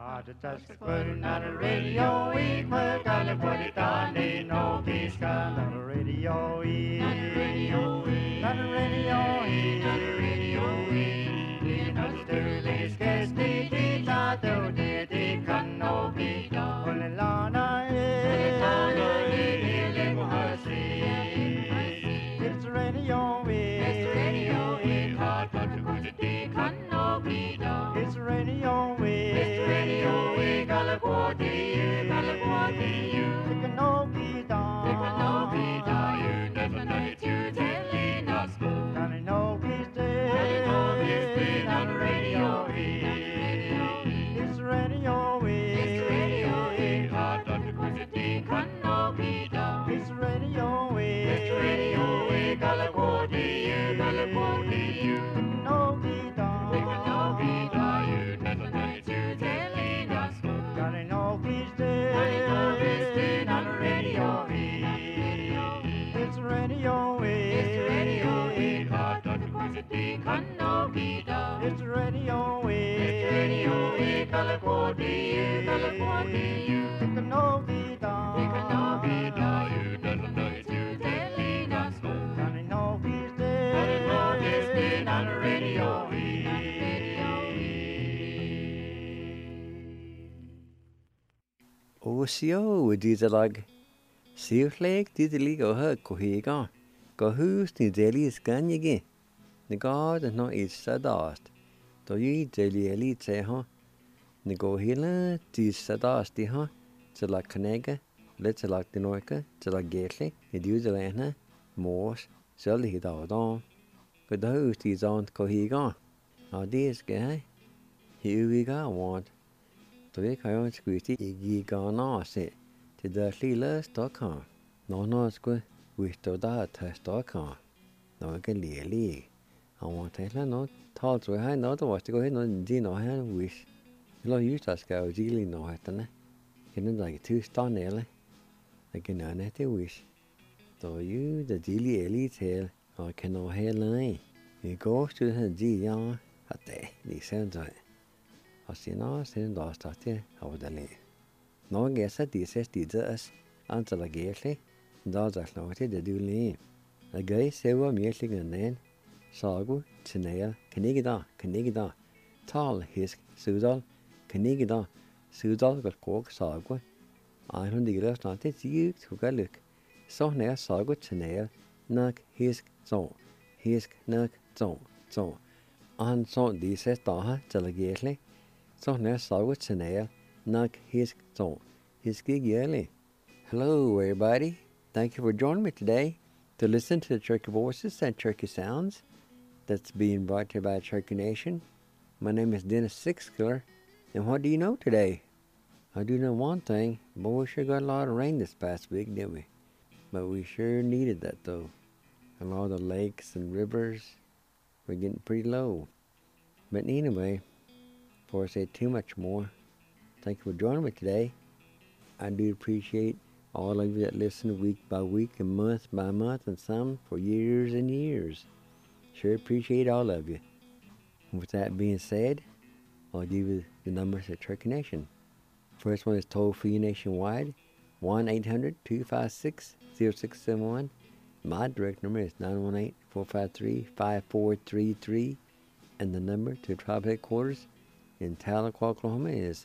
Putting on the radio, we put on the put it on the no peace gun on the radio, on the radio, on the radio, on the radio, in the Sterling case, the guitar, the can no be done. On the lana, it's the radio, it's the radio, hard but to put it, the can no be done. It's the radio, Sio didalag Siwleg didelig og her kohiga Go hus ni deli skanyigi Ni god no isa dast Do yi deli eli te ha Ni go hila di sadast di ha Tila kanega Letila dinorka Tila getli Ni diuda lehna Mors Sali hida odon Go da hus di zant kohiga Dis ge Hiuiga want To be kayon squeety igi gana se to the lila stock no sque with to that stock no can li I want to no thoughts we had not was to go ahead and no hand wish lo use us go really no hatane can like two stone ele again an wish so you the daily elite tail I can no hair line it goes to the g ya at the sounds Asina sin dostate avdali. No gesa dises didas antala gele dazak note de duli. A gay sewa miesling nen sagu tinea kenigida tal hisk sudal kenigida sudal got kok sagu I hun diglas nate zik tugaluk so ne sagu tinea nak hisk nak so an so dises daha talagele So now saw Tanea, Nak his song. His gig yearly. Hello everybody. Thank you for joining me today to listen to the Cherokee Voices and Cherokee Sounds that's being brought to you by Cherokee Nation. My name is Dennis Sixkiller, and what do you know today? I do know one thing, but we sure got a lot of rain this past week, didn't we? But we sure needed that though. A lot of the lakes and rivers were getting pretty low. But anyway, before I say too much more, thank you for joining me today. I do appreciate all of you that listen week by week and month by month and some for years and years. Sure appreciate all of you. And with that being said, I'll give you the numbers of Cherokee Nation. First one is toll-free nationwide, 1-800-256-0671. My direct number is 918-453-5433. And the number to tribe headquarters in Tahlequah, Oklahoma is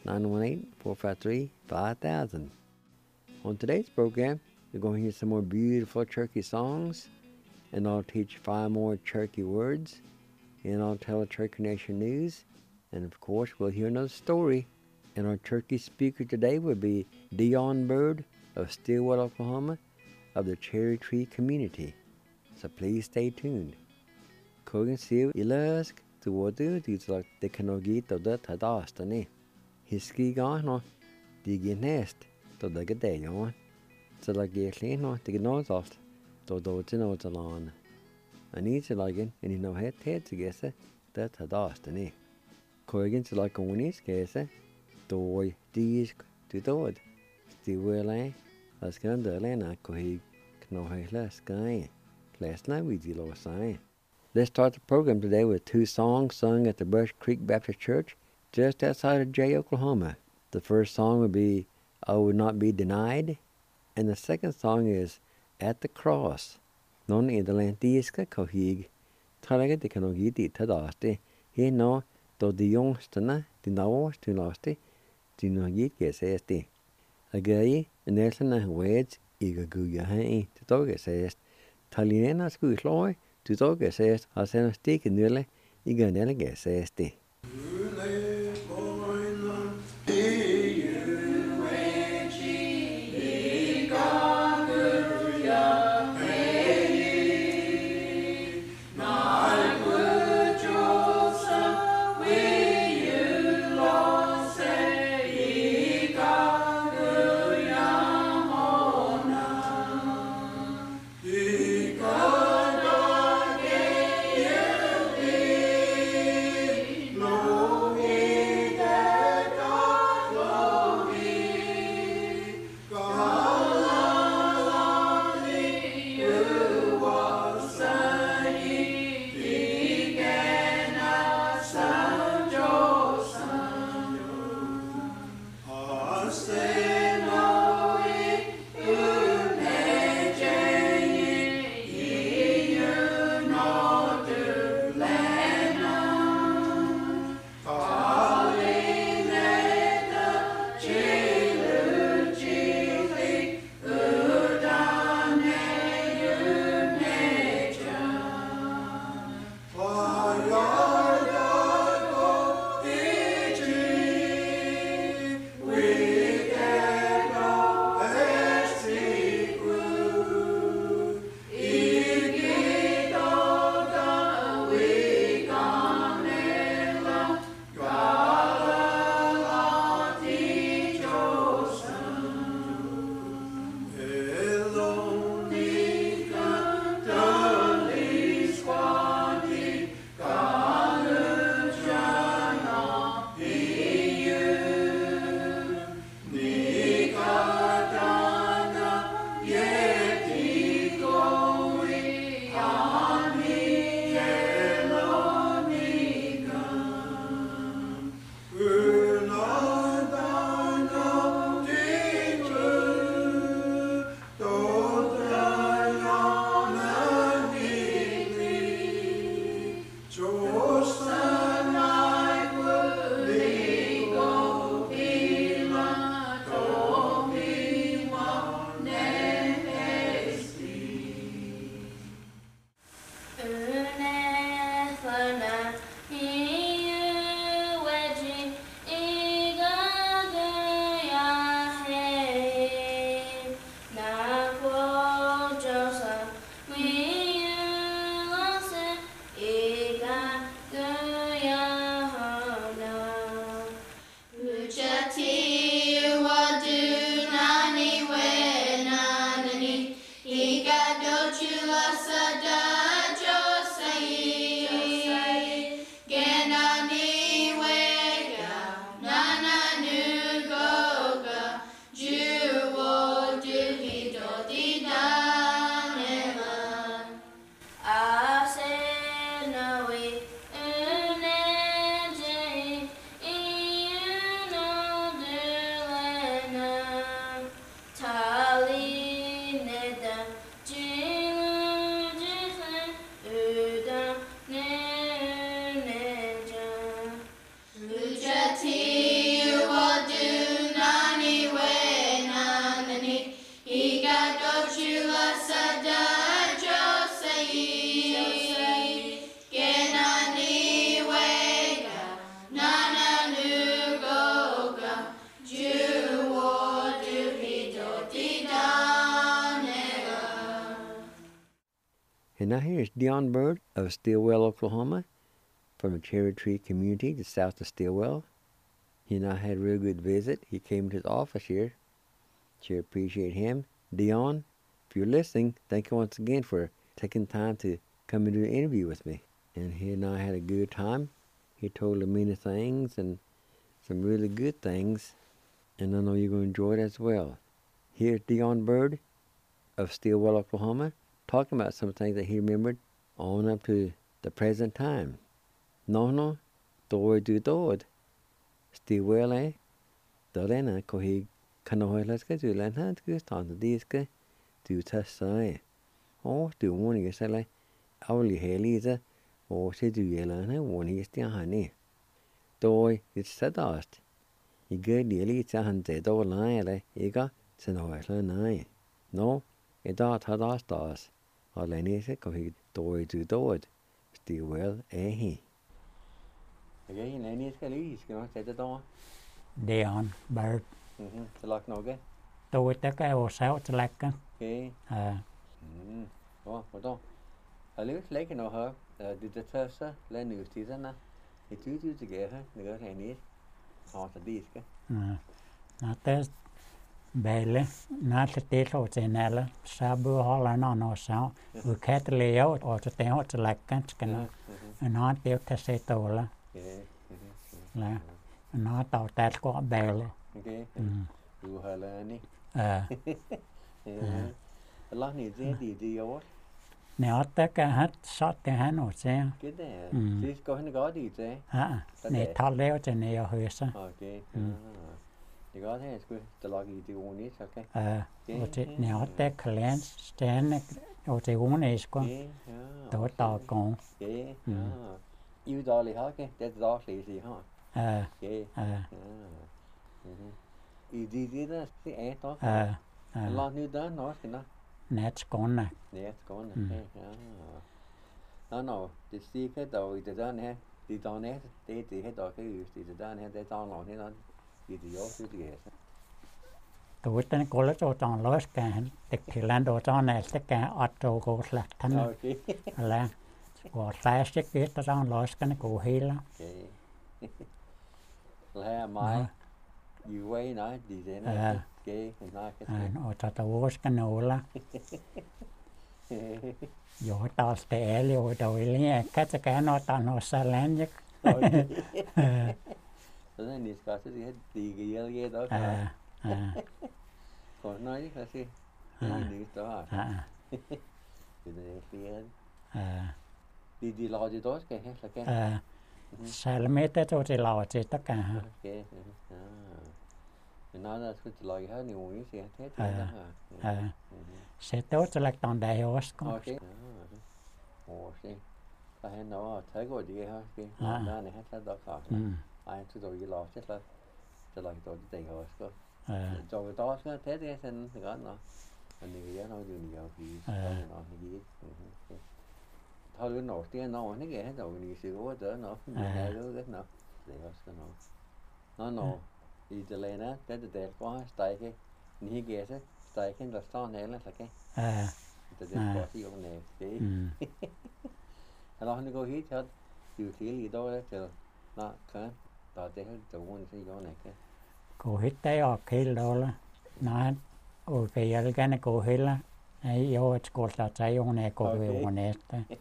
918-453-5000. On today's program, we're going to hear some more beautiful Cherokee songs, and I'll teach 5 more Cherokee words, and I'll tell the Cherokee Nation news, and of course we'll hear another story. And our Cherokee speaker today will be Dion Bird of Stillwater, Oklahoma, of the Cherry Tree community. So please stay tuned. Kogan Siu Ilask to Wadu Dizak the Kanogit of the Tadastani. His ski gone, Diggy Nest to the Gadeon. So like Gatlin or the Gnozast to Dodino Talon. I need to like it, and you know head to guess it, that Tadastani. Kogan to like Onis guess it, Doy Disk to Dod. Still as can the Lena Kohig Knohela Sky. Last night we did low sign. Let's start the program today with 2 songs sung at the Brush Creek Baptist Church just outside of Jay, Oklahoma. The first song would be I Would Not Be Denied, and the second song is At the Cross. Non I Delantiska Kohig, Talaga de Kanogiti Tadaste, he no do the youngstana, the Nawas to Lasti, the Nogit gets este. A gay, and Nelson Weds, Iga Guya Hay, the dog says, Taliena Sku Sloy, the dog says, I send a stick in Nille, Iga Nelga says. And now here's Dion Bird of Stillwell, Oklahoma, from the Cherry Tree community just south of Stillwell. He and I had a real good visit. He came to his office here. Sure appreciate him. Dion, if you're listening, thank you once again for taking time to come and do an interview with me. And he and I had a good time. He told me many things and some really good things, and I know you're going to enjoy it as well. Here's Dion Bird of Stillwell, Oklahoma, talking about some things that he remembered on up to the present time. No, dod du dod. Stiwele, Dolena, Kohi, Kanohilaska, to Lanhat, Gustan, the Diska, to Tassai. Or to one Yesele, Auli Heliza, or say to Yelana, one is the honey. Doi, it's Sadast. I get the elite and the door line, Ega, Senoisla nine. No, a dart had our stars. Or Lenise, Kohi, Doi to Doid. Stiwell, he. Again, Lenny is Kelly, going to say the door. Deon, bird. The lock no get. Tôi tới cái ô sáu cho lạc á. Okay. Oh, hold on. A little like no her. Did the first let news season na. It two together. The girl Lenny. How to this? Nó tới bèle, nó sẽ tiếp tục trên này là sao bữa họ là nó sao. Vừa khét liều, ở chỗ tên họ cho lạc á, cái nó tiếp theo sẽ tổ là nó tàu tết có bèle. Okay. You have Lenny. Allah needs the award. Nếu tất cả hết sót thì hắn ở xe. Cái đấy. Chứ có hình có gì thế? Này thọ leo trên này ở hơi sao? Okay. Thì có thế cứ từ lo gì thì uống ít ok. Ở trên nếu tất cả lên trên ở trên uống này có. Tổ tàu con. Yêu đó là hết cái, để đó là gì hả? Gì đó thì ấy đó. Lo như đó nói thì nó. Nét con nè. Nét con nè. Nó thì xí cái đầu thì đó nè, thì đó nè, thì hết đó cái thì đó nè, để đó nó thế nó thì yếu chứ gì hết. Tụi tên cô lấy cho chọn lối cả, thì làm đồ cho này tất cả ở chỗ cô là thân là của sai sẽ biết cho chọn lối cái này cô hi lắm. Là mai you way nói gì thế này. Ở cho tao cái nấu là rồi tao sẽ liều đầu liền cái nó tao nó xa lén nhất. Thế nên đi có cái gì thì cái gì đó. Còn nói cái gì đi đó. Thì này liền. Đi lo gì đó cái hết là cái. Sai là mấy cái chỗ thì lo thì tất cả. Nó là cái loại hết nhiều người sẽ thế đó hả? Sẽ tốt cho lại toàn đại hóa con. Okay. Xem. Ta hay nó thấy có gì ha cái nó này hết đó cả. Ai cứ rồi lo chết là cho lại tôi đi tiền rồi có. Rồi đó cái thế thì sen thì có nó. Anh đi nó dùng nhiều thì nó gì. Thôi nó nổi tiếng nó cái hết rồi đi sự quá đỡ nó. Này đó rất nó. Để nó nổ. Thì từ lên á, cái từ có tại cái như cái thế, tại cái là sao này là cái. Từ có gì ông này cái. Nó có hít hết, dù thì gì đó chờ nó cái, tại thế hết chủ muốn gì đó này cái. Cô hít tay ở cái đó là nó ở cái này cô hít là ấy yêu cô là trái ông này cô về ông này.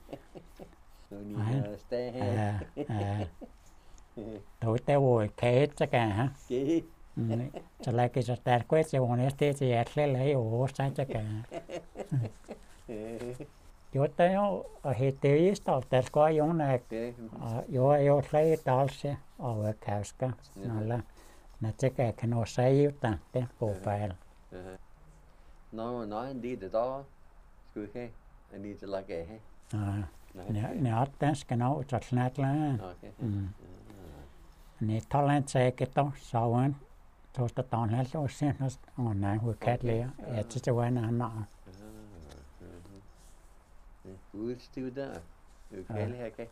Tối tới buổi khế chắc cả hả? Cho lại cái giật đạt quét cho bọn ấy thì lấy ổ sáng chắc cả. Yo tới ở hệ tiêu ý tao đạt qua giống này. Yo lấy tao sẽ ở cái cả. Nó là chắc cả cái nó sẽ yếu tăng tên profile. Nó nói đi từ đó cứ cái anh đi từ lại cái hay. Nếu tên cái nó chặt nát là. Này thằng lên xe cái đó sau anh tôi ta toàn hết rồi xem nó on này vừa khét liền chỉ cho anh ăn nọ good still there khét liền cái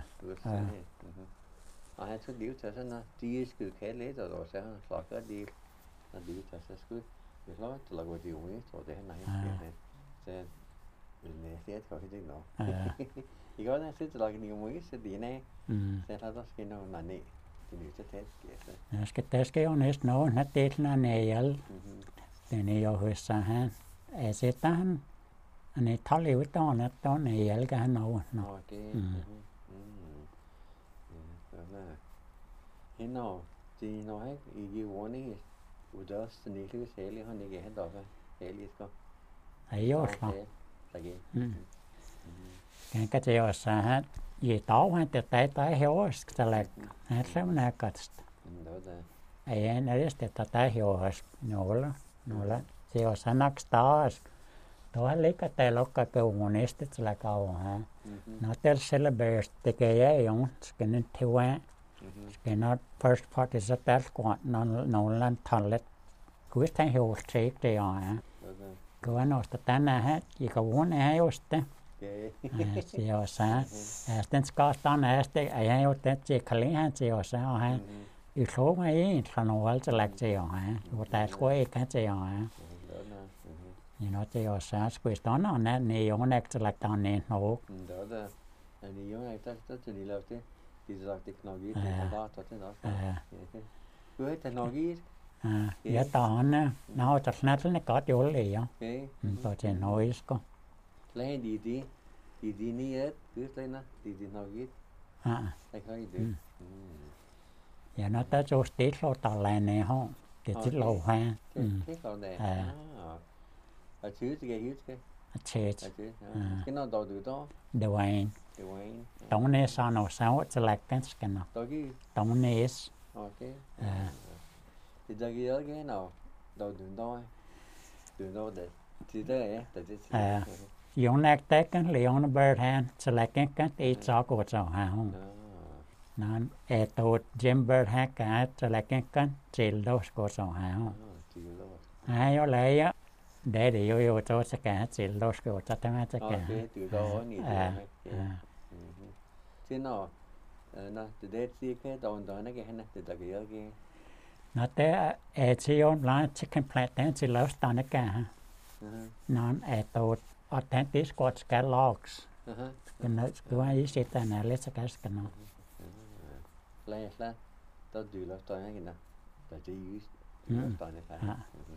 ai xuất điếu cho nó đi cứ khét liền rồi sẽ lọt cái đi là điếu cho sẽ cứ được đó là gọi điều ấy rồi để này sẽ mình sẽ thôi chứ nó thì có nó sẽ là cái điều mới sẽ đi này sẽ là đó cái nào là này. Cái test cái on hết nó test là này thì này ở hơi xa ha sẽ tan này tháo liu đó này cái nó thế nào thì nó hết yêu muốn ấy u đó sinh lý sẽ liên hệ cái hết đó thôi sẽ liên con ấy rồi cái chơi ở xa gì tao hay tới héo sẽ là hết sớm nào cả Đó là. Ai nó rất là ta hiểu nó là chiều sáng nắc đó đó lấy cái tay lúc cái monist là câu ha nó tên celebrate cái ấy ông cái nên theo cái nó first part is that quạt nó lên thằng lết quyết thấy hiểu trí cái à cái nó ta na chỉ có muốn ai hết chiều sáng tên Scott đó ai hiểu tên chỉ khali ha chiều sáng haอีกโลกไอ้ถนนวัลจะหลักเจียวฮะวัดแต่ช่วยกันเจียวฮะนี่เนาะเจียวสาสกุลตอนนั้นเนี่ยยงนักจะหลักตอนนี้โห đó làนี่ยงไอ้ตั้งจะนี่แล้วที่จะหลักเทคโนโลยีที่เขาว่าตัวเนาะคือเทคโนโลยียาตอนนะเราจัดนัดแล้วก็อยู่เลยอ่ะตัวเจนอยส์ก็แล้วดีนี่คืออะไรนะดีเทคโนโลยีไอ้เขาดี giờ nó tới chỗ tít lô tàu lại này không cái tít lô hoa cái lô này ở chứ cái chết cái nó đầu từ đó Dwayne tổng này sao nó sao sẽ là cái nào tổng này thì ra cái nào đầu từ đó để thì đây để dùng nạc té cái liều nó bird hand sẽ là cái ít gió của cháu hà không nó tổ Jim Bird hát cả trở lại cái chỉ lô của cháu hà không ai ở lại á để vô cho sẽ cả chỉ lô của cháu thêm cho cả từ đó thế nào nó từ đây thì cái đầu đó nó cái này từ cái nó té chỉ on là chicken plate đến chỉ lô tao nó cả nó tổ authentic Scotch logs cái nó cứ ai sẽ ta này lấy cái nó là tao đưa nó tao cái nào tao chỉ use tao này phải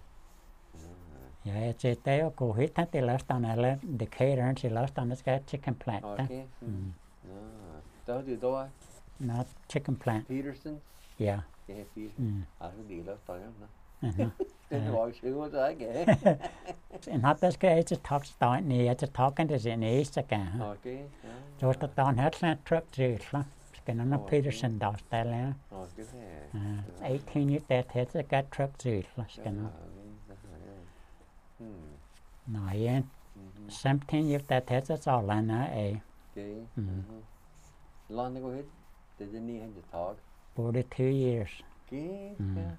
dạ chế tế cô hít thắt thì lỡ tao này là Decatur chỉ lỡ tao nó cái chicken plate đó tao đưa đâu nó chicken plate Peterson yeah cái Peterson cái gì lỡ tao nó cái gọi sự của tao cái nó tới cái chỉ talk tao này chỉ talk cái gì này sẽ cả rồi tao hết là truck gì lắm cái nó Peterson đào tay lên 18 years that hết cái truck gì là cái nó nói 17 years that hết cho là nó ấy long này có hết từ giờ này hay talk 42 years cái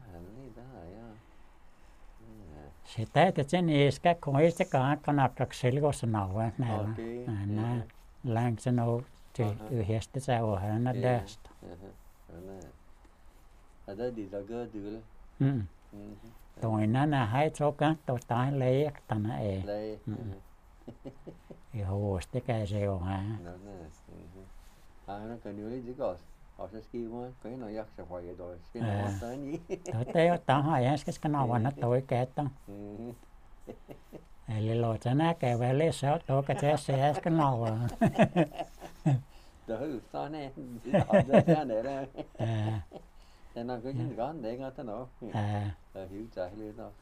sẽ tới từ trên này cái con ấy sẽ có con nào truck xử lý có sự nào vậy này là lang cho nó thì hết cái sao hả nó dust ở đây đi ra cái được tụi nó là hai chỗ các tụi tái lấy tao nó thì hồ cái rêu hả nó cần nhiều gì có ở cái ski mà cái nó yak sẽ phải rồi cái nó tới nhỉ tới tao hỏi cái nào nó tối cái tao lấy lột cho nó cái về lấy sốt tôi cái xe cái nào đó sao nè đó để ra nên nó cứ những cái để nghe thế nào hiểu chạy lên đâu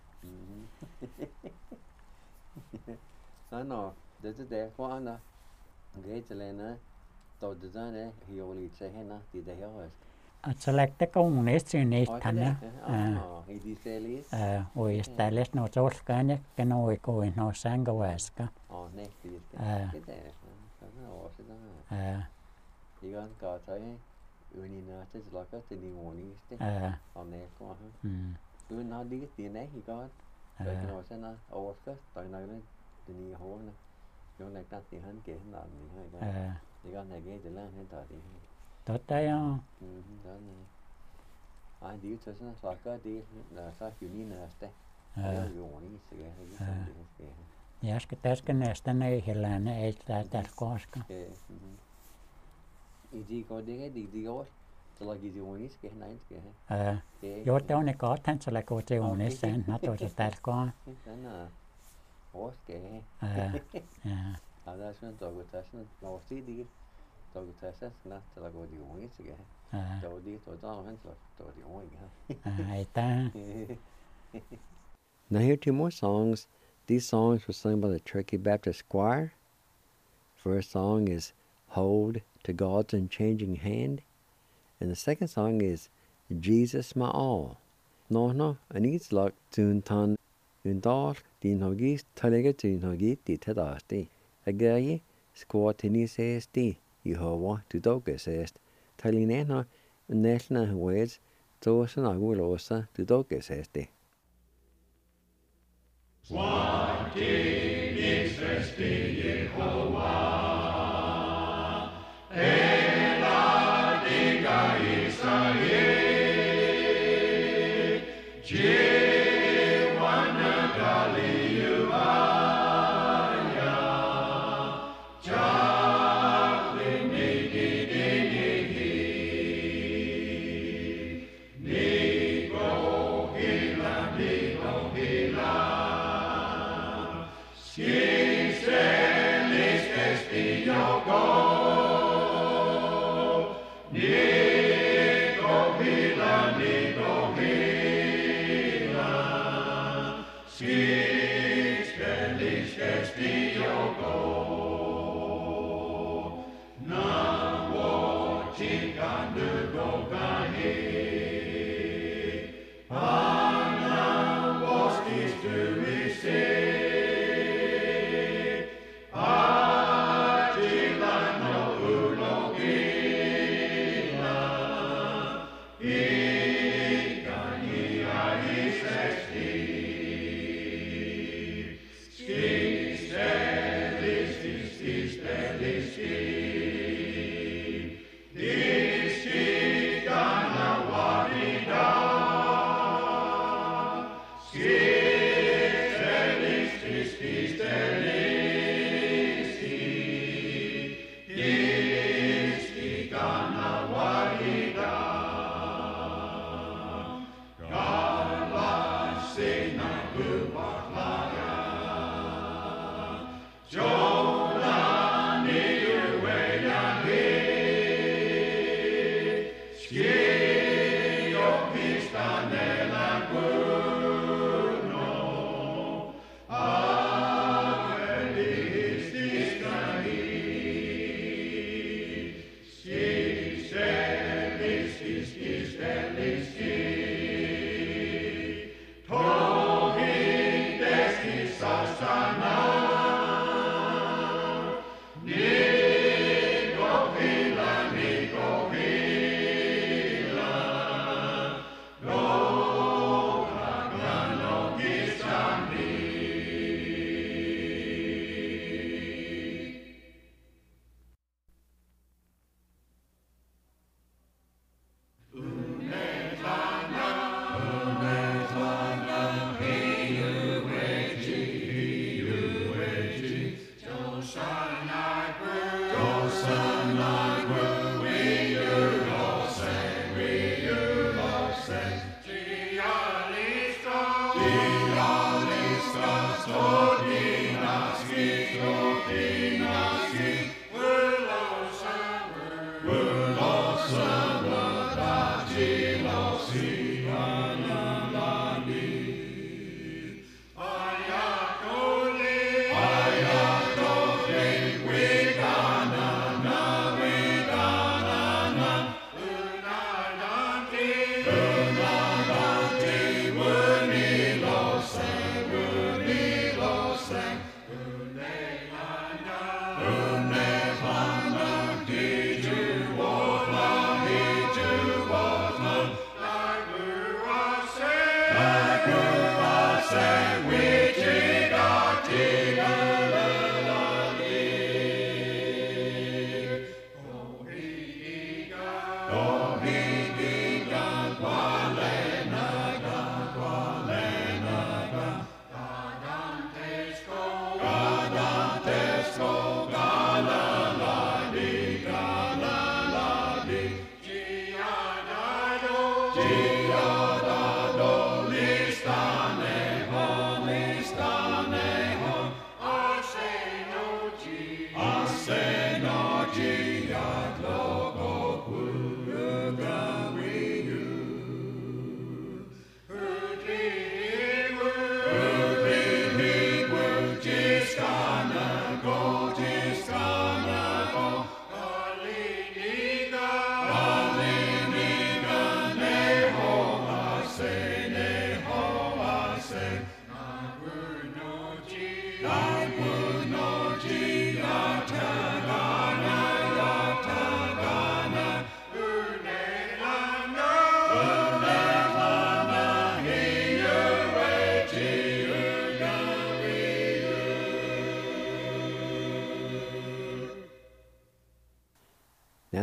nó để có anh đó cái cho nên nó tôi tự ra đấy hiểu lý giải hết nó thì để hiểu rồi select cái công nghệ sinh này thành á đi xe lý ôi stylist nó cho cái nhé cái nồi coi nó sáng cái vest cả này thì cái này nó thì con có thấy nhìn nó sẽ là cái tiền nguồn đi còn này có hả nó đi cái tiền đấy thì có rồi cái nó sẽ nó cái tại này nó tiền hồ nó chỗ này ta tiền hơn kia làm gì hay thì con này cái tiền là hiện tại thì tốt đấy đó này ai đi cho nó sao cái đi là sao kiểu như này đấy dùng đi sự cái ja ska tästä ne helään ei tätä koska Idi ko de di go to la gizi onis ke nine ke jo te on ko tan sala ko te onis sen na to tätä ko na os ke ada sun to go tasun no si di to go tasun na to la go di onis ke to di to ta han to di onis ai ta Now here 2 more songs. These songs were sung by the Turkey Baptist Choir. First song is Hold to God's Unchanging Hand. And the second song is Jesus ma all. No, an eats luck soon tan un dal din hogis talega tun hogit di tadasti. A gaye squat tenis esti, Yehovah to dogus est, talinena neshna ways, tos and agulosa to dogus esti.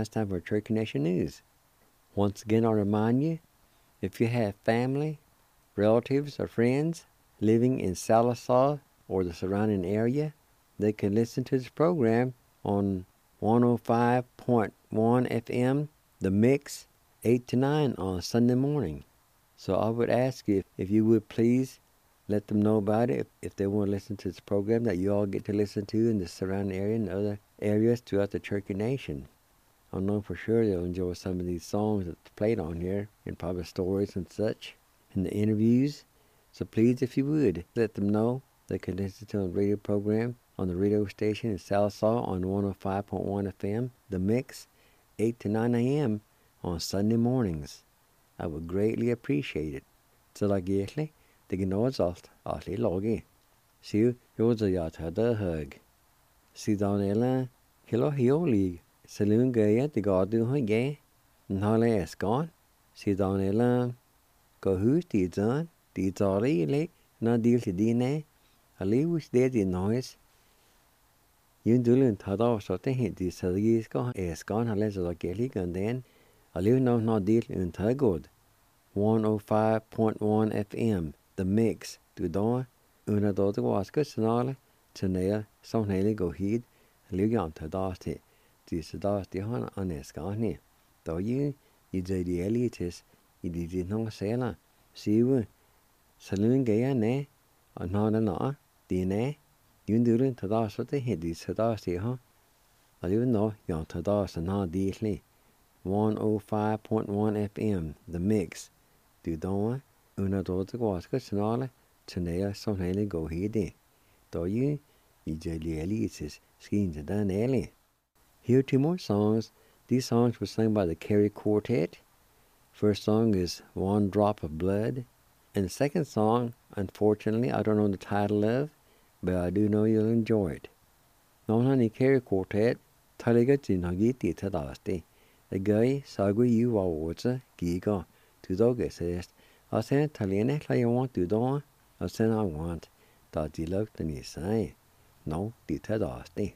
it's time for Cherokee Nation News. Once again, I'll remind you, if you have family, relatives, or friends living in Sallisaw or the surrounding area, they can listen to this program on 105.1 FM, The Mix, 8 to 9 on Sunday morning. So I would ask you if you would please let them know about it if they want to listen to this program that you all get to listen to in the surrounding area and other areas throughout the Cherokee Nation. I know for sure they'll enjoy some of these songs that's played on here and probably stories and such and the interviews. So please, if you would, let them know they can listen to the radio program on the radio station in Sallisaw on 105.1 FM, The Mix, 8 to 9 a.m. on Sunday mornings. I would greatly appreciate it. Så da egentlig, det er noe alt i laget. Sier jo det jeg tar det høy. Siden eller kilo hioli, selun gøye det går du har gøy. Når jeg skal, siden eller gå hus de døren, de tar i lik, når de til dine, alligevel det de nøjes. Jundulun tar da så det helt de sørgiske, jeg skal ha læst det gældig den, alligevel når de undtager god. 105.1 FM, The Mix, du da, under da det var skøtsenale, til nære, som hele går hit, alligevel tar da til, disse da de har en skal ned. Da jo, i det de elites, i de nogle sæler, sive, salun gære næ, og når den er, de næ, jundulun tar da så det helt disse da de har, alligevel når, jeg tar da så når de slik. 105.1 FM, The Mix, du da, under da det var skøtsenale, til nære, som hele går hit det. Da jo, i det de elites, skin til den ærlig. Here are two more songs. These songs were sung by the Carey Quartet. First song is One Drop of Blood. And the second song, unfortunately, I don't know the title of, but I do know you'll enjoy it. Nå the Carey Quartet, taliga jinagiti tadasti. The guy sagu you wawaza, giga, to doge says, I send Taliene I want to do, I send I want, that you love the nisai. No, the tadasti.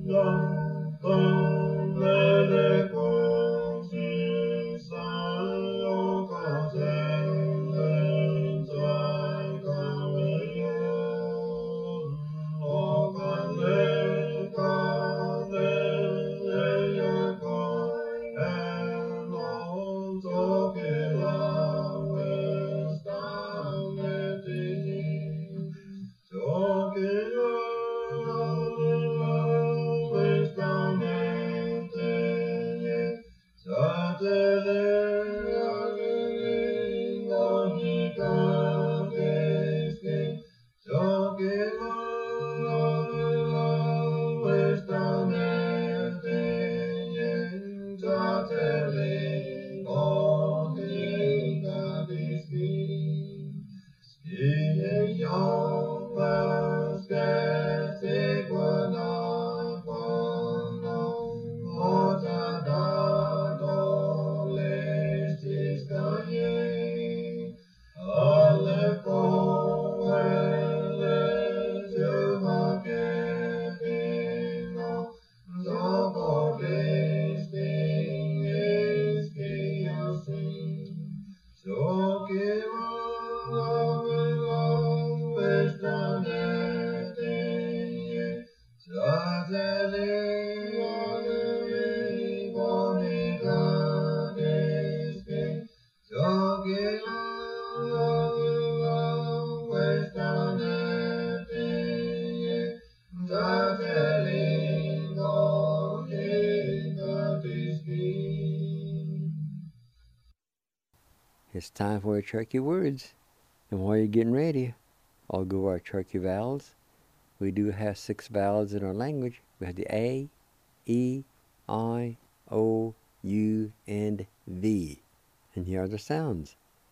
It's time for our Cherokee words. And while you're getting ready, I'll go over our Cherokee vowels. We do have 6 vowels in our language. We have the A, E, I, O, U, and V. And here are the sounds.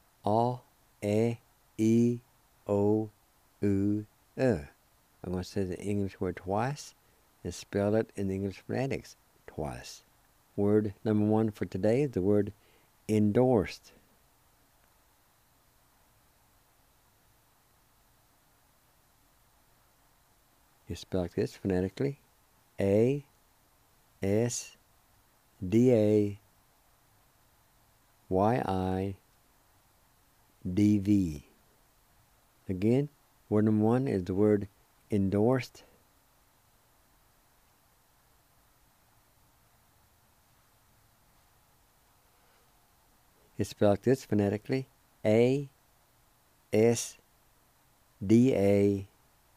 A, E, O, U, I'm going to say the English word twice and spell it in the English phonetics twice. Word number 1 for today is the word endorsed. You spell like this phonetically: A, S, D, A, Y, I, D, V. Again, word number 1 is the word endorsed. It's spelled like this phonetically: A, S, D, A,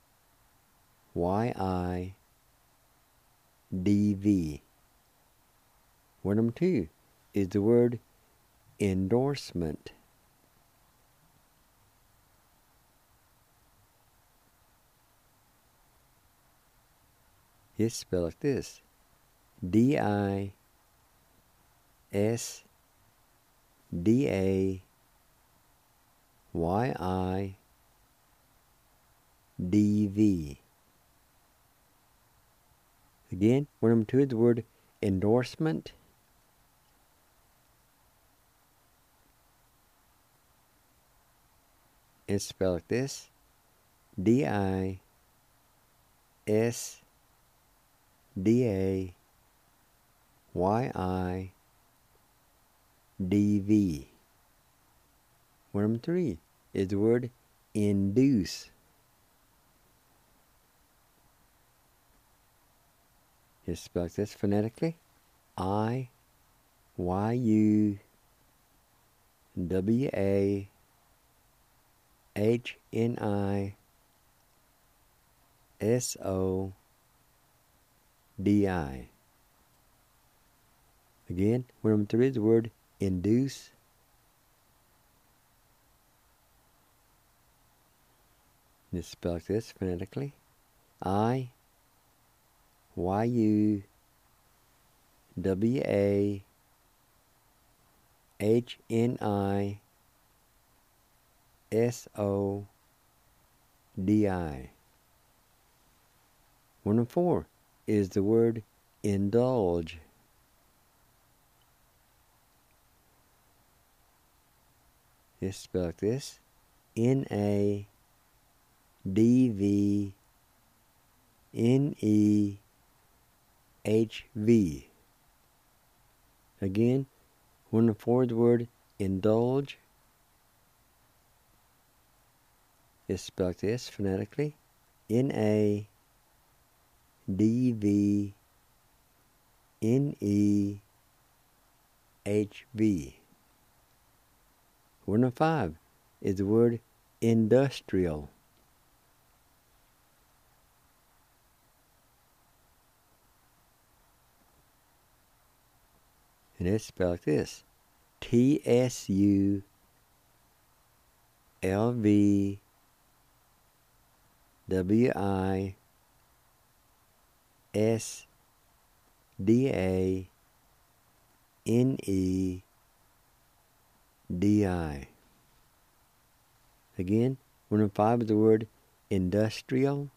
Y, I, D, V. Word number 2 is the word endorsement. It's spelled like this: D, I, S, D, A, Y, I, D, V. Again, word number 2 is the word endorsement. It's spelled like this: D, I, S, D, A, Y, I, D, V. Word number 3 is the word induce. It's spelled like this phonetically: I, Y, U, W, A, H, N, I, S, O, D, I. Again, word number 3 is the word induce. It's spelled like this phonetically: I, Y, U, W, A, H, N, I, S, O, D, I. Word number 4 is the word indulge. It's spelled like this: N-A, D-V, N-E, HV. Again, we're going to forward the word indulge. It's spelled like this phonetically. NADVNEHV. Word number 5 is the word industrial. And it's spelled like this. TSULVWISDANEDI. Again, word number 5 is the word industrial.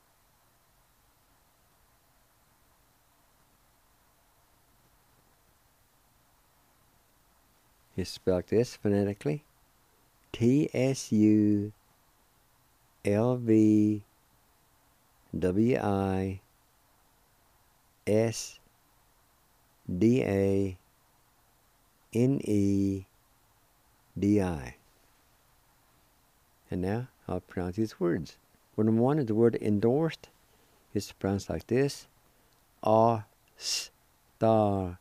It's spelled like this phonetically. TSULVWISDANEDI. And now I'll pronounce these words. Word number 1 is the word endorsed. It's pronounced like this. Astayida.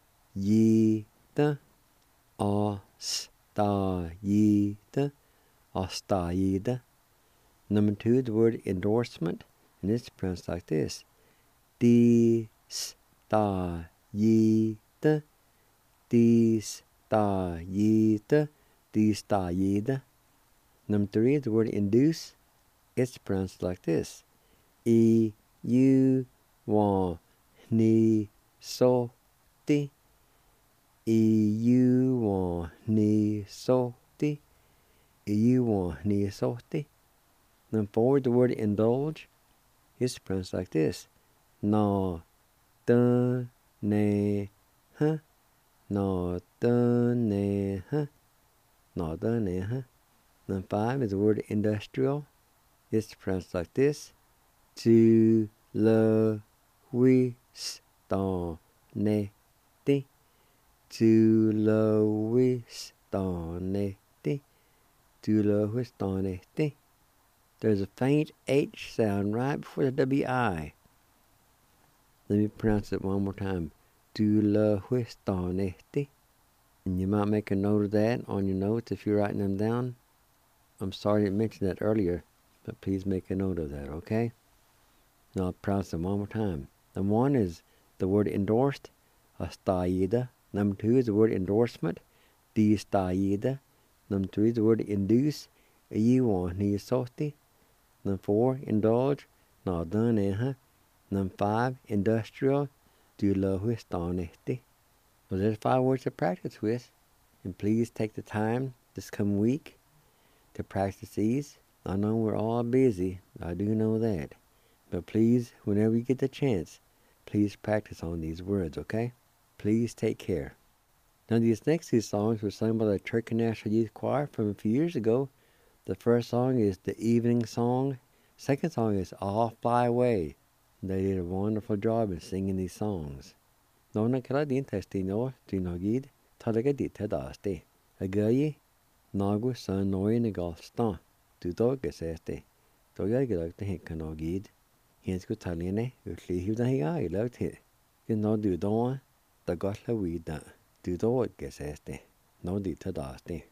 Astayida. Astayida. Number 2 is the word endorsement, and it's pronounced like this. Distayida. Distayida. Distayida. Number 3 is the word induce. It's pronounced like this. Iuwanisotti. Iuwanisotti. Iuwanisotti. Number 4 is the word indulge. It's pronounced like this. Na dun ne huh. Na dun ne huh. Na dun ne huh. Number 5 is the word industrial. It's pronounced like this. Tulawistaneti. Tulawistaneti. Tulawistaneti. There's a faint H sound right before the WI. Let me pronounce it one more time. Tulawistaneti. And you might make a note of that on your notes if you're writing them down. I'm sorry I didn't mention that earlier, but please make a note of that, okay? Now I'll pronounce them one more time. Number 1 is the word endorsed, astayida. Number 2 is the word endorsement, distayida. Number 3 is the word induce, iuwanisotti. Number 4, indulge, naduneha. Number 5, industrial, tulawistaneti. So there's 5 words to practice with, and please take the time this coming week to practice these. I know we're all busy, I do know that. But please, whenever you get the chance, please practice on these words, okay? Please take care. Now these next 2 songs were sung by the Turkey National Youth Choir from a few years ago. The first song is The Evening Song. Second song is I'll Fly Away. They did a wonderful job in singing these songs. Nona kala din testino, dinogid, talagadit tadaste. Agayi, Nagu san noi negalstan. Du doges este. Doga gelagt the hinkanogid. Hens go taline, utli the higa, I loved it. You know do don, the gotla weed. Du doges este. No di tadaste.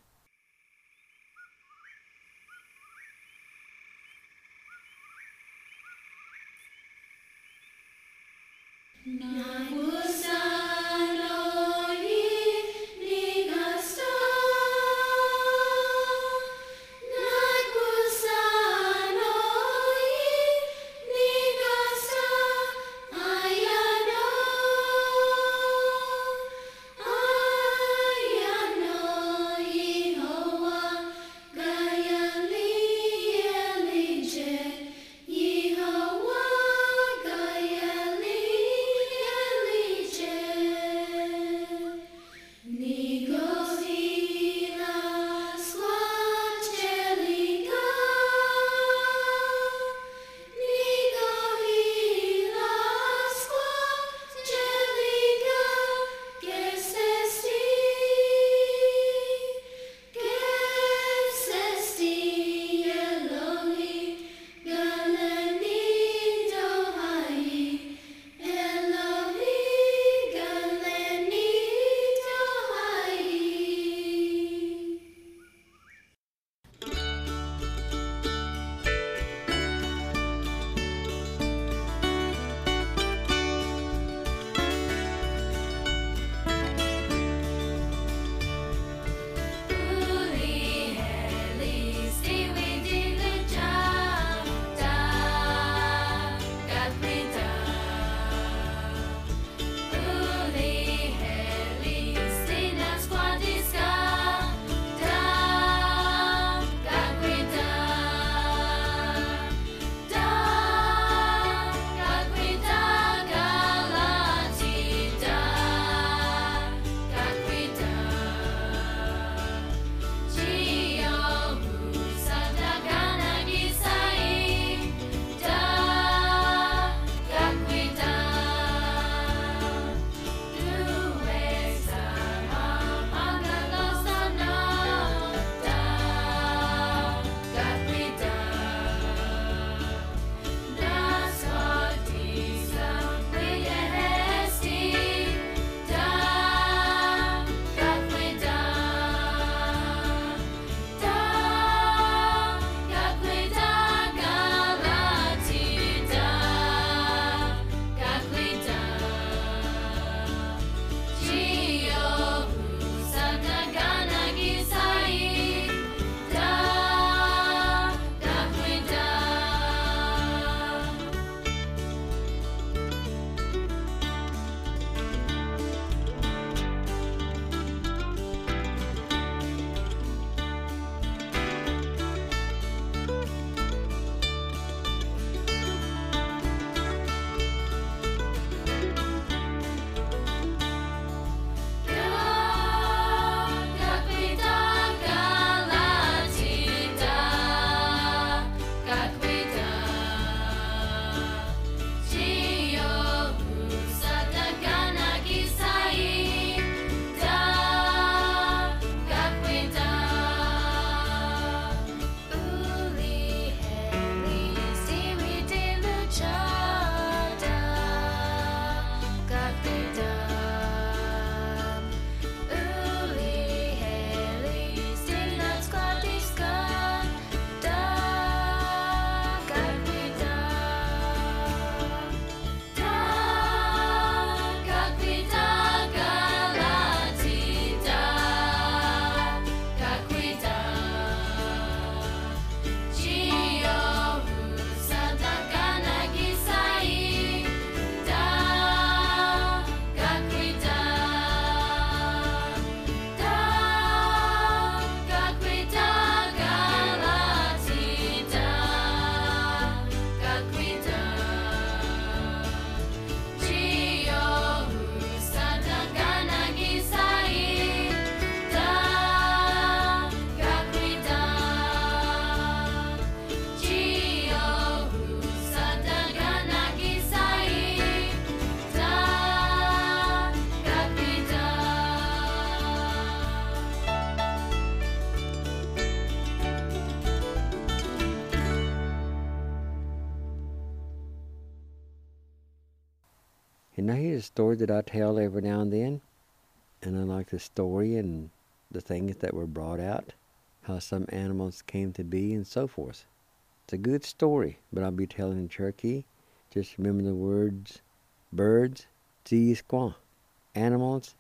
And now here's a story that I tell every now and then. And I like the story and the things that were brought out, how some animals came to be and so forth. It's a good story, but I'll be telling in Cherokee. Just remember the words, birds, squaw, animals,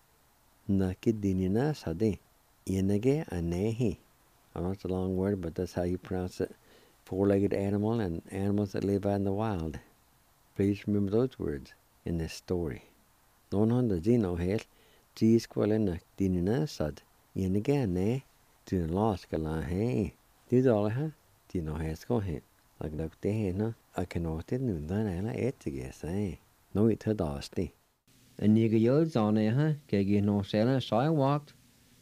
nakidinina sade, inage anehi. I know it's a long word, but that's how you pronounce it. Four-legged animal and animals that live out in the wild. Please remember those words in this story. Non honda zino hel, squalena dinina sad, inage ane, to the lost gala hey. Did all ha? Dino has go he. Like look there, no? I cannot noon than I ate to guess, eh? No, it had dusty. And you get yours on it, huh? Gaggy no sailor, so I walked.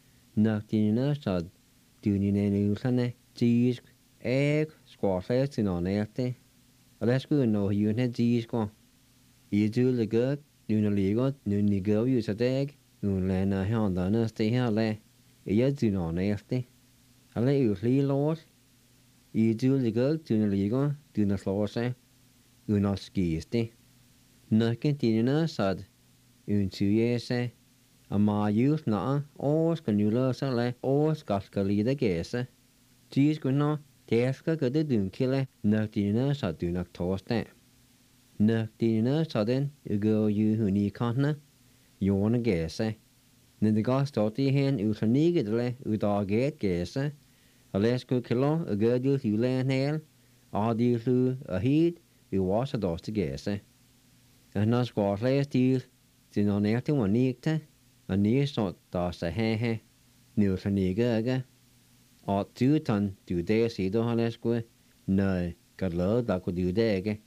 Nothing in sad. Do you need any usane? Cheese, egg, squash in on it. Let's go no, you had cheese go. You do the good, you know, legal, you go use a egg, you land a hand on us, stay here, lay. You do no nasty. I let you leave, Lord. You do the good, you know, legal, do not slow say. You not skisty. Nothing in us sad. You 2 years say. A ma youth na, or can you lose a lay, or scaska lead a guess. Cheese go no, teska go the doon killer, nothing in us do not toast that. Nothing in us sudden, you go you who need continent, you wanna guess. Then the gas started hen, you can need it, you dog get guess. A less go kilo, a good you land hail, all you through a heat, you wash a dust to guess. And not squash last deal, then on after one neat. A near sort does a he, news a nigger. Or 2 ton, 2 days, he don't let's go. No, got low that could do there.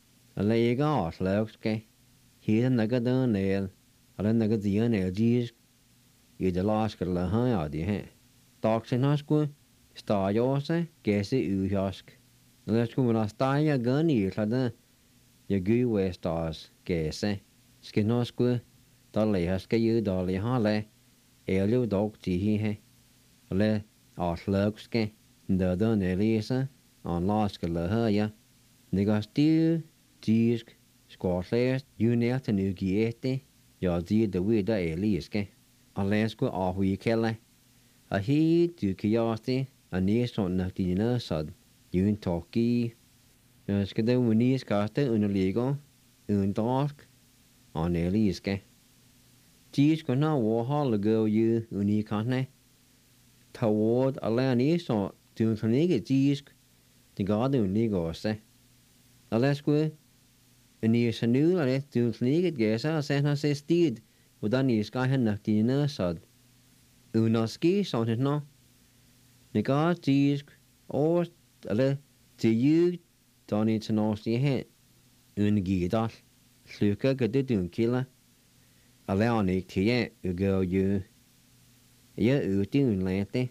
A leg off, looks gay. He's a nugget down nail, a nugget the nail, geez. You the last got a high out the head. Dogs in hospital, star yours, guess it you husk. Let's go when I start your gun, you had your goo where stars, guess skin hospital. Đó lì hết cái dư đó lì hóa lệ eo lưu đọc chỉ hi he lệ ở lợp cái đỡ đỡ nè lì sa on lost cái lỡ hơi ya nè cái still cheese squash you nè thì nữ kia thế giờ gì the way đó eo lì cái unless go off we cái lệ a hi tu kia thế anh ấy son nè thì nè sad you talkie cái đó mình đi cái thế anh lì có anh talk on eo lì cái Cheese có nó vô họ là gấu như uni con này. Taward a le ní so tún thân cái cheese thì có được ní gò xe. A le sque ní sa nu là tún thân cái ghé sa sen ha se steed và dan ní sky hen nặc tí nơ sad. Unoski so hết nó. Ní có cheese or a le chỉ you dan ní sa nó xí hết. Un ghi đó. Sluka cái đứa tún kila. A le on ik tie u go you. Ya u tún lente.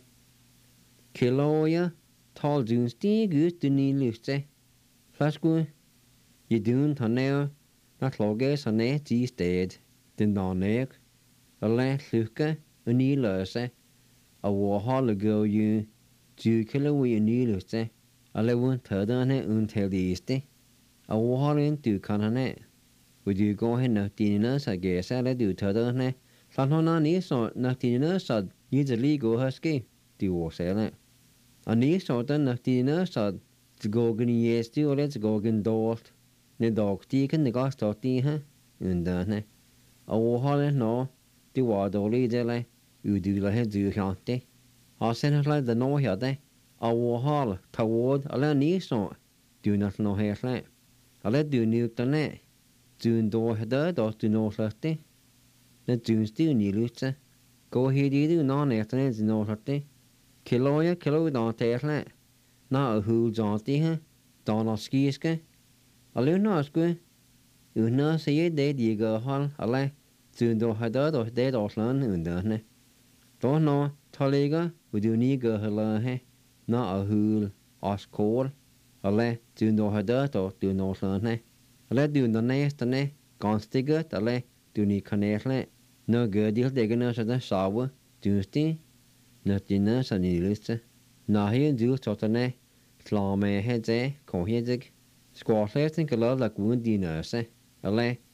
Kilo ya tall dún sti gus du ni luste. Flasku. You dún tonel na kloge sa ne ti sted. Den danek. A le sluka u ni lose. A wo hall go you. 2 kilo we ni luste. A le won tadane un teliste. A wo hall in tu kanane. Would you go ahead and dinner sa guess I do t'other ne? Sanhona ni so dinner sa usually go husky. Do was it? A ni so then dinner sa to go gin yes to let's go gin dort. Ne dog deacon the gas dot dee huh? And ne. A hole no. Do what dolly dele. You do la head do can't. I send her like the no here de. A hole toward a la ni so. Do not know hair flat. I let do new the net. June door had or to no thirty. The June still need lucha. Go here, do non after no thirty. Kilo don't take that. Not a who jaunty, huh? Don't skiske. A little no sque. You know, say ye dead, ye go hall, a lay. June door had or dead or land, and done. Don't know, Toliga, would you need go her, he? Not a who, os cold. A lay, June door had or do no land, he? Let do the nest and ne, constiger, the le, do ni connect. No good deal diggers at the sour, Tuesday, not dinners and illustrator. Now here do sort of ne, slame heads, cohesive, squash less and color like wound dinners, a le,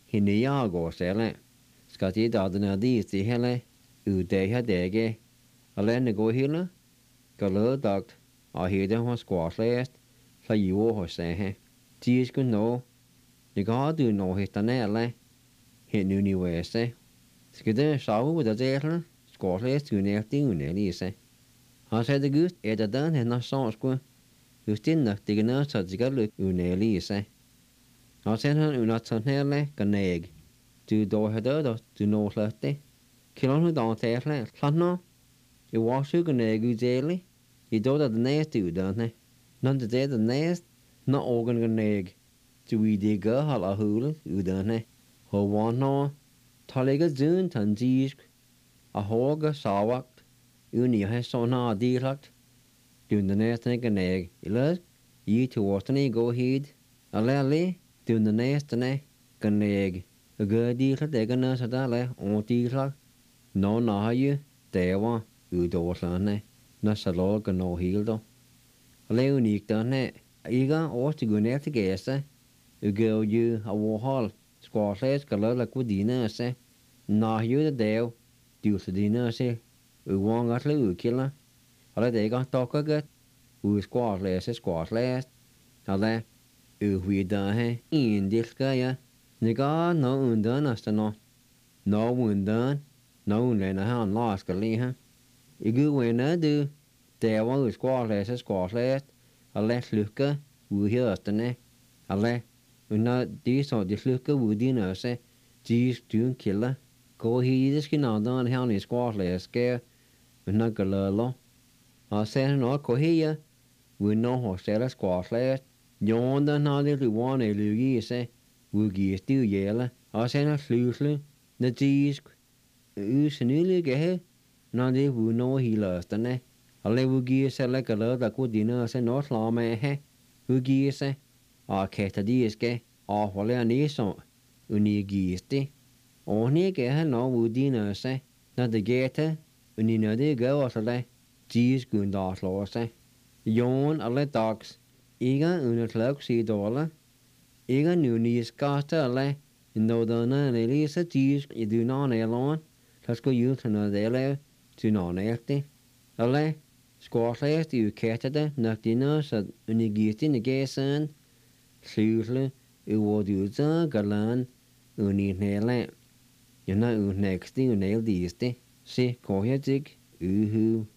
Hinia go sele. Scotty Dodden these the hele, Ude had dege. A len go hilla. Gallo dogt. I hear them was squash last. La you or say he. Tears could know. You got do know his tanelle. He knew ni way say. Skidden shower with a zettler. Squash last to near thing Elise. I said the goose at the done and not so square. You still not digging us at the look Elise. I sent her not some hele, ganeg. Do do her to know lefty. Kill on who don't say it. No. You wash you ganeg daily. You do that the nest do, don't they? None to say the nest, not organ ganeg. Do we dig a hala hula, you don't they? Ho want no. Taliga zun tan zisk. A hoga sawakt. Uni has so na direct. Doing the nest and ganeg. You look, ye to water go heed. A lally. Doing the nest and ganeg. A good deal of the nurse at alle, on deal. No, na you, there one, you do son, not a log and no heel. A leonic done it. Eager or to go near to guess, you go you a war hall, squash less color like with dinner, say. Na you the dale, do the dinner, say. We won't got little killer. A let they got talk a good. We squash less. A let you we done, in this guy. Nigga, no undone as to no. No undone, no undone a hand lost a leha. You go when I do, there was squash less, a less looker, we hear us the ne. A le, when not this or this looker would dinner say, geez, doing killer. Go he this skin on down how ni squash less scare, when not gallo. I said no, go here, we know how sell squash less. Yonder now little one a lugi say. We give still yellow. I send a sluice, the cheese. You snilly get now they will know he lost the ne. I let we give say like a lot of good dinner, say no slam eh. We give say, I catch a disque, or what I need so. Uni gisti. Only get no wood dinner say, not the gator, uni no they go or say. Cheese good dog law say. Yawn a let dogs. Eager un cloak see dollar. Egan nu ni skata alle, no dana ne lisa cheese, you do not alone. Let's go you to no dele, to non empty. Alle, squash last you catted, not dinner, so unigit in the gason. Sluisle, you would use a galan, uni nail. You're not next thing you nail these day. See, call your jig, oohoo.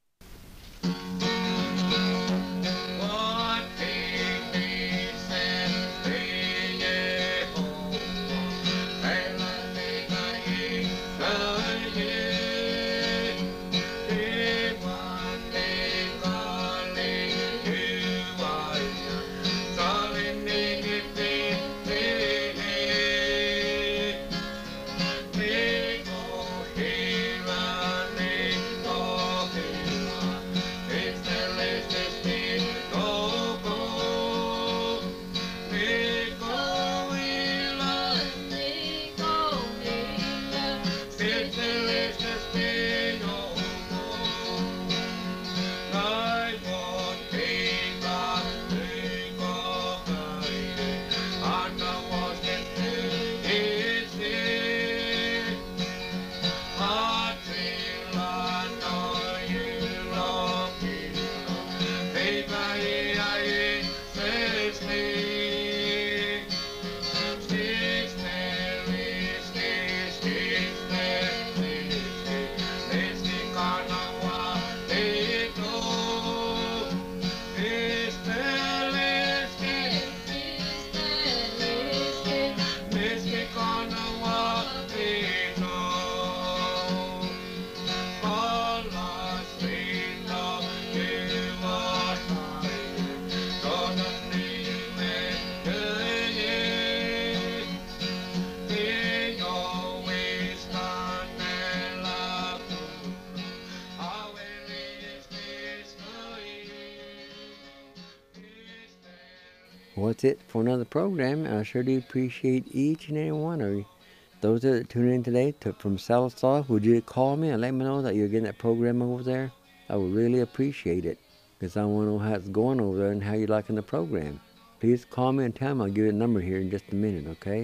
Well, that's it for another program. I sure do appreciate each and every one of you. Those that tune in today from South South, would you call me and let me know that you're getting that program over there? I would really appreciate it, because I want to know how it's going over there and how you're liking the program. Please call me and tell me. I'll give you a number here in just a minute, okay?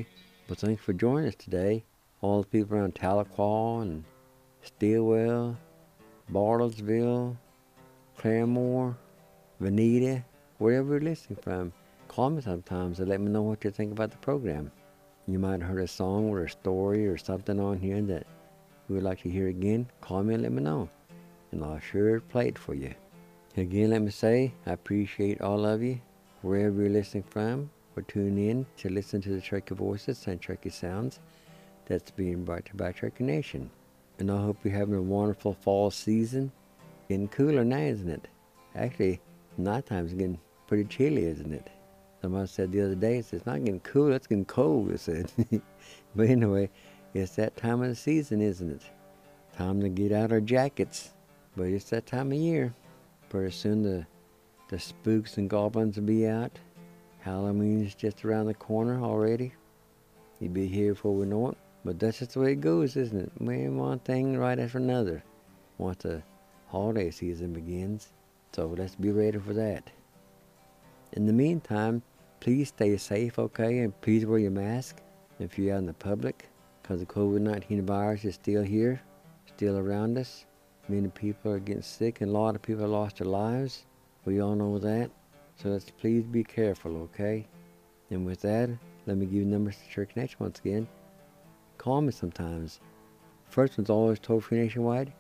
But thanks for joining us today. All the people around Tahlequah and Stillwell, Bartlesville, Claremore, Veneta, wherever you're listening from, call me sometimes and let me know what you think about the program. You might have heard a song or a story or something on here that you would like to hear again. Call me and let me know, and I'll sure play it for you. Again, let me say, I appreciate all of you, wherever you're listening from, for tuning in to listen to the Cherokee Voices and Cherokee Sounds that's being brought to you by Cherokee Nation. And I hope you're having a wonderful fall season. Getting cooler now, isn't it? Actually, nighttime's getting pretty chilly, isn't it? Somebody said the other day, it's not getting cool, it's getting cold, it said. But anyway, it's that time of the season, isn't it? Time to get out our jackets. But it's that time of year. Pretty soon the spooks and goblins will be out. Halloween's just around the corner already. You'll be here before we know it. But that's just the way it goes, isn't it? Man, one thing right after another. Once the holiday season begins. So let's be ready for that. In the meantime, please stay safe, okay? And please wear your mask if you're out in the public. Because the COVID-19 virus is still here, still around us. Many people are getting sick and a lot of people have lost their lives. We all know that. So let's please be careful, okay? And with that, let me give you numbers to Cherokee Nation once again. Call me sometimes. First one's always toll-free nationwide.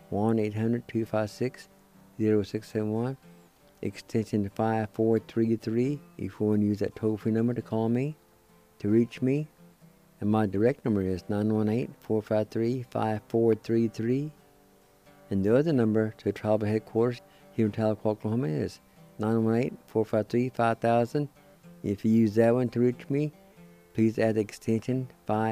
1-800-256-0671. Extension 5433 if you want to use that toll-free number to call me, to reach me. And my direct number is 918-453-5433. And the other number to tribal headquarters here in Tahlequah, Oklahoma is 918-453-5000. If you use that one to reach me, please add the extension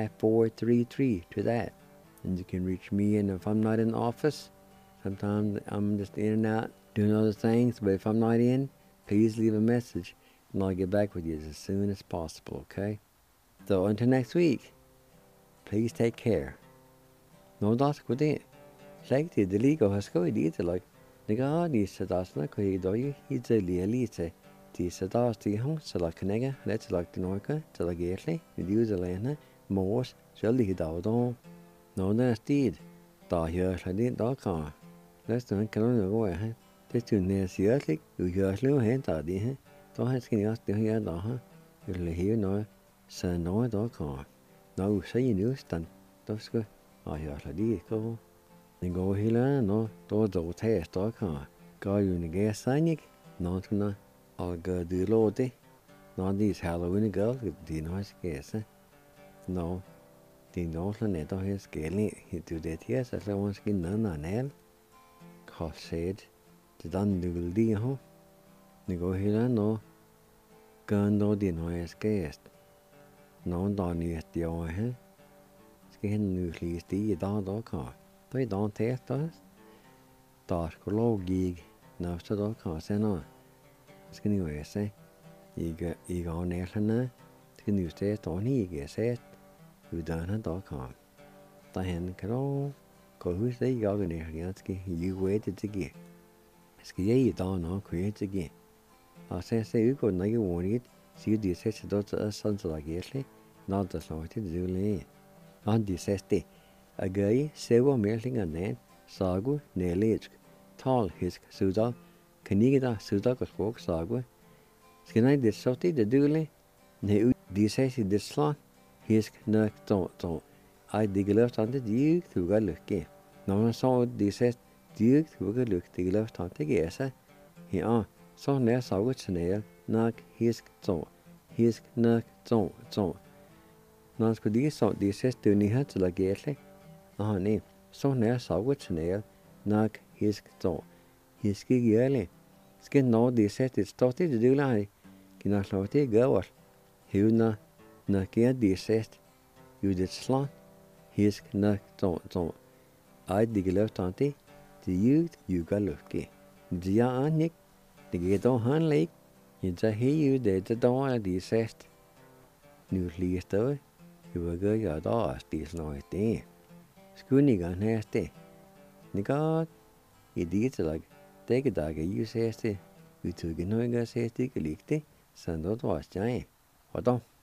5433 to that. And you can reach me, and if I'm not in the office, sometimes I'm just in and out doing other things, but if I'm not in, please leave a message and I'll get back with you as soon as possible, okay? So until next week, please take care. No dask with it. Like the legal has go it like the god is the das na koi doi is the lise. The sadas the hung so like nega, let's like the noika, to like getly, the use the lana, mors, shall the dawdon. No that's deed. Da here I did dog car. Let's do it can go ahead. This to near seriously, you hear little hand at the don't have skinny us to hear the you'll hear no, sir no dog car. Now say you knew stand. That's good. I hear I did go. Then go here no, do test dog car. Go you in the gas sign no to no. I'll go do load. Not these Halloween girls with the noise gas. No, the north and net of his scaling he do that yes, as I once skin none on nail. Cough said. The done do the ho. The go here no. Gun no the noise gas. No don't need the oil. Skin nuclear the dog car. They don't test us. Dark low gig. Now to dog car say no. Skinny way say. You go on there na. Skin you say don't he get set. You done a dog car. The hand can go who's the go in there. You waited to get. Ski don't know create again. I say you go now you want it. See the says those sons like yesterday. Not the sort to do lay. On the says day. A guy several melting and then sagu nearly tall his suda. Canigida suda got walk sagu. Skin I did sorty the dooley. Ne the says he did slot. His knack don't. I dig left on the duke to go look in. No one saw the says Duke who could look the left on the gas. He so near saw with snail, knock his zone. His knock zone. None could these so this says to near to the gately. Name. So near saw with snail, knock his zone. His ski yearly. Skin no this says it's started to do like. Can I slow the girl? He would not get this says you did slot. His knock zone. I dig left on the. The youth you got lucky. The Anik, the gate on hand lake, it's a he you did the door at the cest. New least though, you were go your doors this night there. Schooning on nasty. The god, he did like take a dog you says, you took a no gas, take a leak, send out was giant. What on?